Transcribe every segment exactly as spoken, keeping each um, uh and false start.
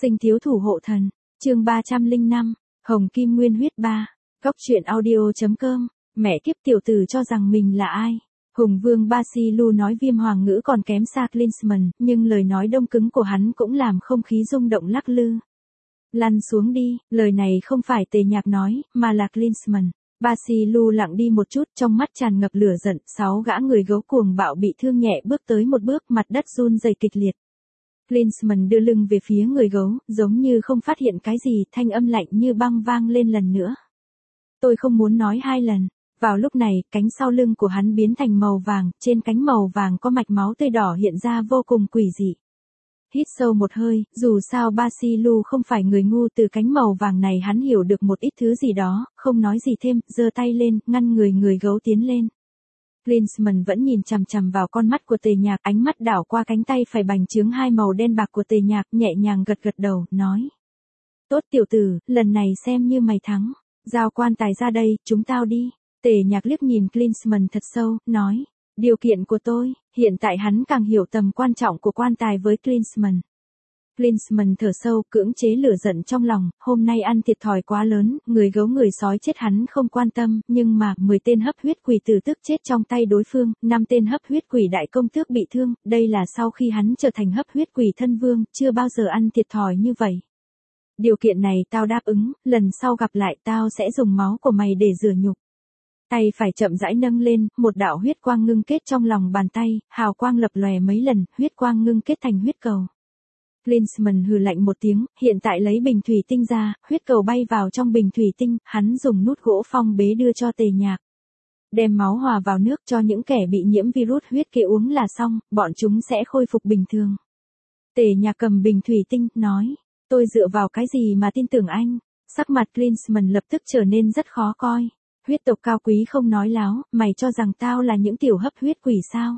Sinh thiếu thủ hộ thần, chương ba trăm lẻ năm, Hồng Kim Nguyên huyết ba, góc truyện audio.com, mẹ kiếp tiểu tử cho rằng mình là ai. Hùng Vương Basilu nói viêm hoàng ngữ còn kém xa Klinsmann, nhưng lời nói đông cứng của hắn cũng làm không khí rung động lắc lư. Lăn xuống đi, lời này không phải Tề Nhạc nói, mà là Klinsmann. Basilu lặng đi một chút, trong mắt tràn ngập lửa giận, sáu gã người gấu cuồng bạo bị thương nhẹ bước tới một bước, mặt đất run rẩy kịch liệt. Klinsmann đưa lưng về phía người gấu, giống như không phát hiện cái gì, thanh âm lạnh như băng vang lên lần nữa. Tôi không muốn nói hai lần. Vào lúc này, cánh sau lưng của hắn biến thành màu vàng, trên cánh màu vàng có mạch máu tươi đỏ hiện ra vô cùng quỷ dị. Hít sâu một hơi, dù sao Basilu không phải người ngu, từ cánh màu vàng này hắn hiểu được một ít thứ gì đó, không nói gì thêm, giơ tay lên, ngăn người người gấu tiến lên. Klinsmann vẫn nhìn chằm chằm vào con mắt của Tề Nhạc, ánh mắt đảo qua cánh tay phải bành trướng hai màu đen bạc của Tề Nhạc, nhẹ nhàng gật gật đầu, nói. Tốt tiểu tử, lần này xem như mày thắng, giao quan tài ra đây, chúng tao đi. Tề Nhạc liếc nhìn Klinsmann thật sâu, nói, điều kiện của tôi, hiện tại hắn càng hiểu tầm quan trọng của quan tài với Klinsmann. Klinsmann thở sâu, cưỡng chế lửa giận trong lòng, hôm nay ăn thiệt thòi quá lớn, người gấu người sói chết hắn không quan tâm, nhưng mà, mười tên hấp huyết quỷ tử tước chết trong tay đối phương, năm tên hấp huyết quỷ đại công tước bị thương, đây là sau khi hắn trở thành hấp huyết quỷ thân vương, chưa bao giờ ăn thiệt thòi như vậy. Điều kiện này tao đáp ứng, lần sau gặp lại tao sẽ dùng máu của mày để rửa nhục. Tay phải chậm rãi nâng lên, một đạo huyết quang ngưng kết trong lòng bàn tay, hào quang lập lòe mấy lần, huyết quang ngưng kết thành huyết cầu. Klinsmann hừ lạnh một tiếng, hiện tại lấy bình thủy tinh ra, huyết cầu bay vào trong bình thủy tinh, hắn dùng nút gỗ phong bế đưa cho Tề Nhạc. Đem máu hòa vào nước cho những kẻ bị nhiễm virus huyết kia uống là xong, bọn chúng sẽ khôi phục bình thường. Tề Nhạc cầm bình thủy tinh, nói, tôi dựa vào cái gì mà tin tưởng anh? Sắc mặt Klinsmann lập tức trở nên rất khó coi. Huyết tộc cao quý không nói láo, mày cho rằng tao là những tiểu hấp huyết quỷ sao?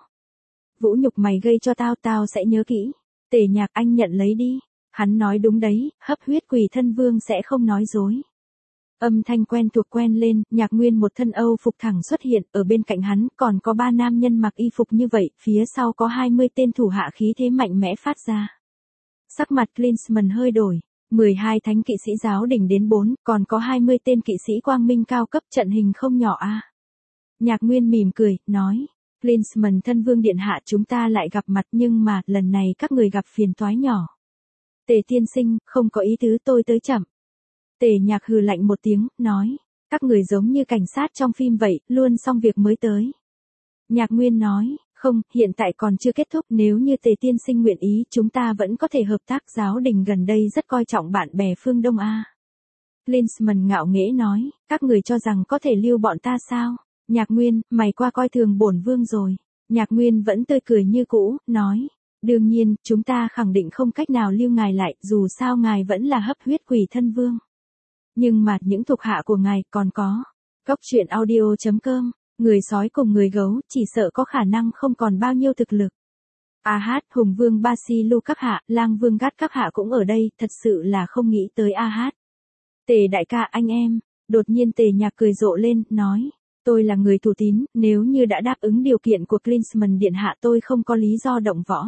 Vũ nhục mày gây cho tao, tao sẽ nhớ kỹ. Tề Nhạc, anh nhận lấy đi. Hắn nói đúng đấy, hấp huyết quỷ thân vương sẽ không nói dối. Âm thanh quen thuộc quen lên, Nhạc Nguyên một thân Âu phục thẳng xuất hiện, ở bên cạnh hắn còn có ba nam nhân mặc y phục như vậy, phía sau có hai mươi tên thủ hạ khí thế mạnh mẽ phát ra. Sắc mặt Klinsmann hơi đổi. mười hai thánh kỵ sĩ giáo đỉnh đến bốn, còn có hai mươi tên kỵ sĩ quang minh cao cấp, trận hình không nhỏ a. À. Nhạc Nguyên mỉm cười, nói, Klinsmann thân vương điện hạ, chúng ta lại gặp mặt, nhưng mà, lần này các người gặp phiền toái nhỏ. Tề tiên sinh, không có ý tứ, tôi tới chậm. Tề Nhạc hừ lạnh một tiếng, nói, các người giống như cảnh sát trong phim vậy, luôn xong việc mới tới. Nhạc Nguyên nói, không, hiện tại còn chưa kết thúc, nếu như Tề tiên sinh nguyện ý, chúng ta vẫn có thể hợp tác, giáo đình gần đây rất coi trọng bạn bè phương Đông A. Klinsmann ngạo nghễ nói, các người cho rằng có thể lưu bọn ta sao? Nhạc Nguyên, mày qua coi thường bổn vương rồi. Nhạc Nguyên vẫn tươi cười như cũ, nói, đương nhiên, chúng ta khẳng định không cách nào lưu ngài lại, dù sao ngài vẫn là hấp huyết quỷ thân vương. Nhưng mà, những thuộc hạ của ngài còn có. Góc truyện audio.com. Người sói cùng người gấu, chỉ sợ có khả năng không còn bao nhiêu thực lực. A Hát, Hùng Vương Basilu các hạ, Lang Vương Gát các hạ cũng ở đây, thật sự là không nghĩ tới A Hát. Tề đại ca anh em, đột nhiên Tề Nhạc cười rộ lên, nói, tôi là người thủ tín, nếu như đã đáp ứng điều kiện của Klinsmann điện hạ tôi không có lý do động võ.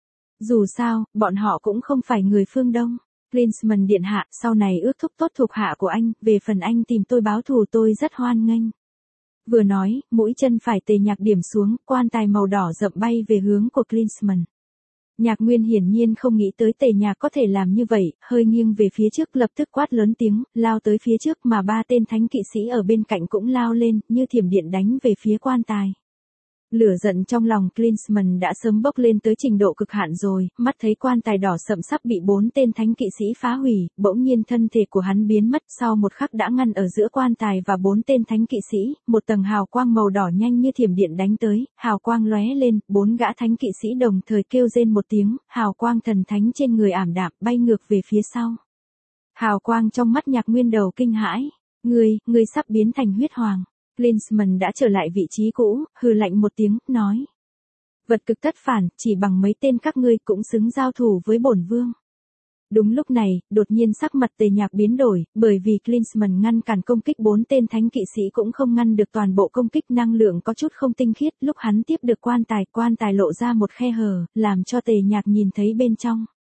Dù sao, bọn họ cũng không phải người phương Đông. Klinsmann điện hạ, sau này ước thúc tốt thuộc hạ của anh, về phần anh tìm tôi báo thù tôi rất hoan nghênh. Vừa nói, mũi chân phải Tề Nhạc điểm xuống, quan tài màu đỏ rậm bay về hướng của Klinsmann. Nhạc Nguyên hiển nhiên không nghĩ tới Tề Nhạc có thể làm như vậy, hơi nghiêng về phía trước lập tức quát lớn tiếng, lao tới phía trước mà ba tên thánh kỵ sĩ ở bên cạnh cũng lao lên, như thiểm điện đánh về phía quan tài. Lửa giận trong lòng Klinsmann đã sớm bốc lên tới trình độ cực hạn rồi, mắt thấy quan tài đỏ sậm sắp bị bốn tên thánh kỵ sĩ phá hủy, bỗng nhiên thân thể của hắn biến mất, sau một khắc đã ngăn ở giữa quan tài và bốn tên thánh kỵ sĩ, một tầng hào quang màu đỏ nhanh như thiểm điện đánh tới, hào quang lóe lên, bốn gã thánh kỵ sĩ đồng thời kêu rên một tiếng, hào quang thần thánh trên người ảm đạm bay ngược về phía sau. Hào quang trong mắt Nhạc Nguyên đầu kinh hãi, ngươi, ngươi sắp biến thành huyết hoàng. Klinsmann đã trở lại vị trí cũ, hừ lạnh một tiếng, nói. Vật cực tất phản, chỉ bằng mấy tên các ngươi cũng xứng giao thủ với bổn vương. Đúng lúc này, đột nhiên sắc mặt Tề Nhạc biến đổi, bởi vì Klinsmann ngăn cản công kích bốn tên thánh kỵ sĩ cũng không ngăn được toàn bộ công kích, năng lượng có chút không tinh khiết, lúc hắn tiếp được quan tài, quan tài lộ ra một khe hở, làm cho Tề Nhạc nhìn thấy bên trong.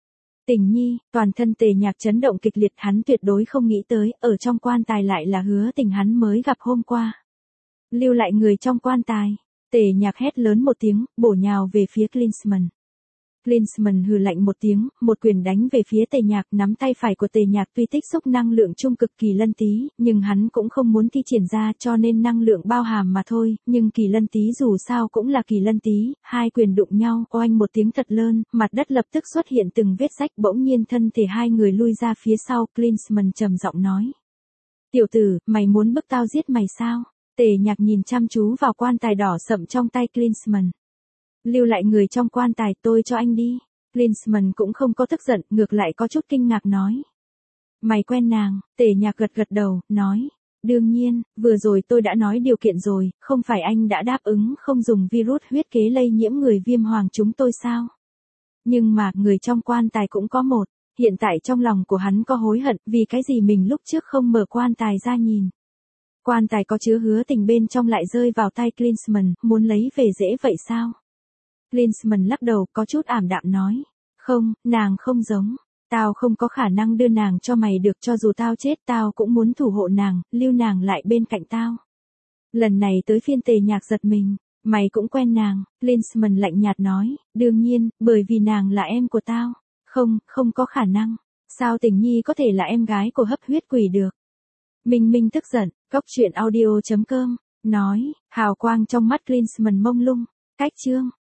Tình nhi, toàn thân Tề Nhạc chấn động kịch liệt, hắn tuyệt đối không nghĩ tới, ở trong quan tài lại là Hứa Tình hắn mới gặp hôm qua. Lưu lại người trong quan tài. Tề Nhạc hét lớn một tiếng, bổ nhào về phía Klinsmann. Klinsmann hừ lạnh một tiếng, một quyền đánh về phía Tề Nhạc, nắm tay phải của Tề Nhạc tuy tích xúc năng lượng trung cực kỳ lân tí, nhưng hắn cũng không muốn thi triển ra cho nên năng lượng bao hàm mà thôi, nhưng kỳ lân tí dù sao cũng là kỳ lân tí, hai quyền đụng nhau, oanh một tiếng thật lớn, mặt đất lập tức xuất hiện từng vết rách, bỗng nhiên thân thể hai người lui ra phía sau, Klinsmann trầm giọng nói. Tiểu tử, mày muốn bức tao giết mày sao? Tề Nhạc nhìn chăm chú vào quan tài đỏ sậm trong tay Klinsmann. Lưu lại người trong quan tài, tôi cho anh đi. Klinsmann cũng không có tức giận, ngược lại có chút kinh ngạc nói. Mày quen nàng? Tề Nhạc gật gật đầu, nói. Đương nhiên, vừa rồi tôi đã nói điều kiện rồi, không phải anh đã đáp ứng không dùng virus huyết kế lây nhiễm người viêm hoàng chúng tôi sao? Nhưng mà, người trong quan tài cũng có một. Hiện tại trong lòng của hắn có hối hận, vì cái gì mình lúc trước không mở quan tài ra nhìn. Quan tài có chứa Hứa Tình bên trong lại rơi vào tay Klinsmann, muốn lấy về dễ vậy sao? Klinsmann lắc đầu, có chút ảm đạm nói. Không, nàng không giống. Tao không có khả năng đưa nàng cho mày được, cho dù tao chết tao cũng muốn thủ hộ nàng, lưu nàng lại bên cạnh tao. Lần này tới phiên Tề Nhạc giật mình. Mày cũng quen nàng. Klinsmann lạnh nhạt nói. Đương nhiên, bởi vì nàng là em của tao. Không, không có khả năng. Sao Tình nhi có thể là em gái của hấp huyết quỷ được? Minh Minh tức giận. Cốc truyện audio chấm com nói. Hào quang trong mắt Klinsmann mông lung. Cách chương.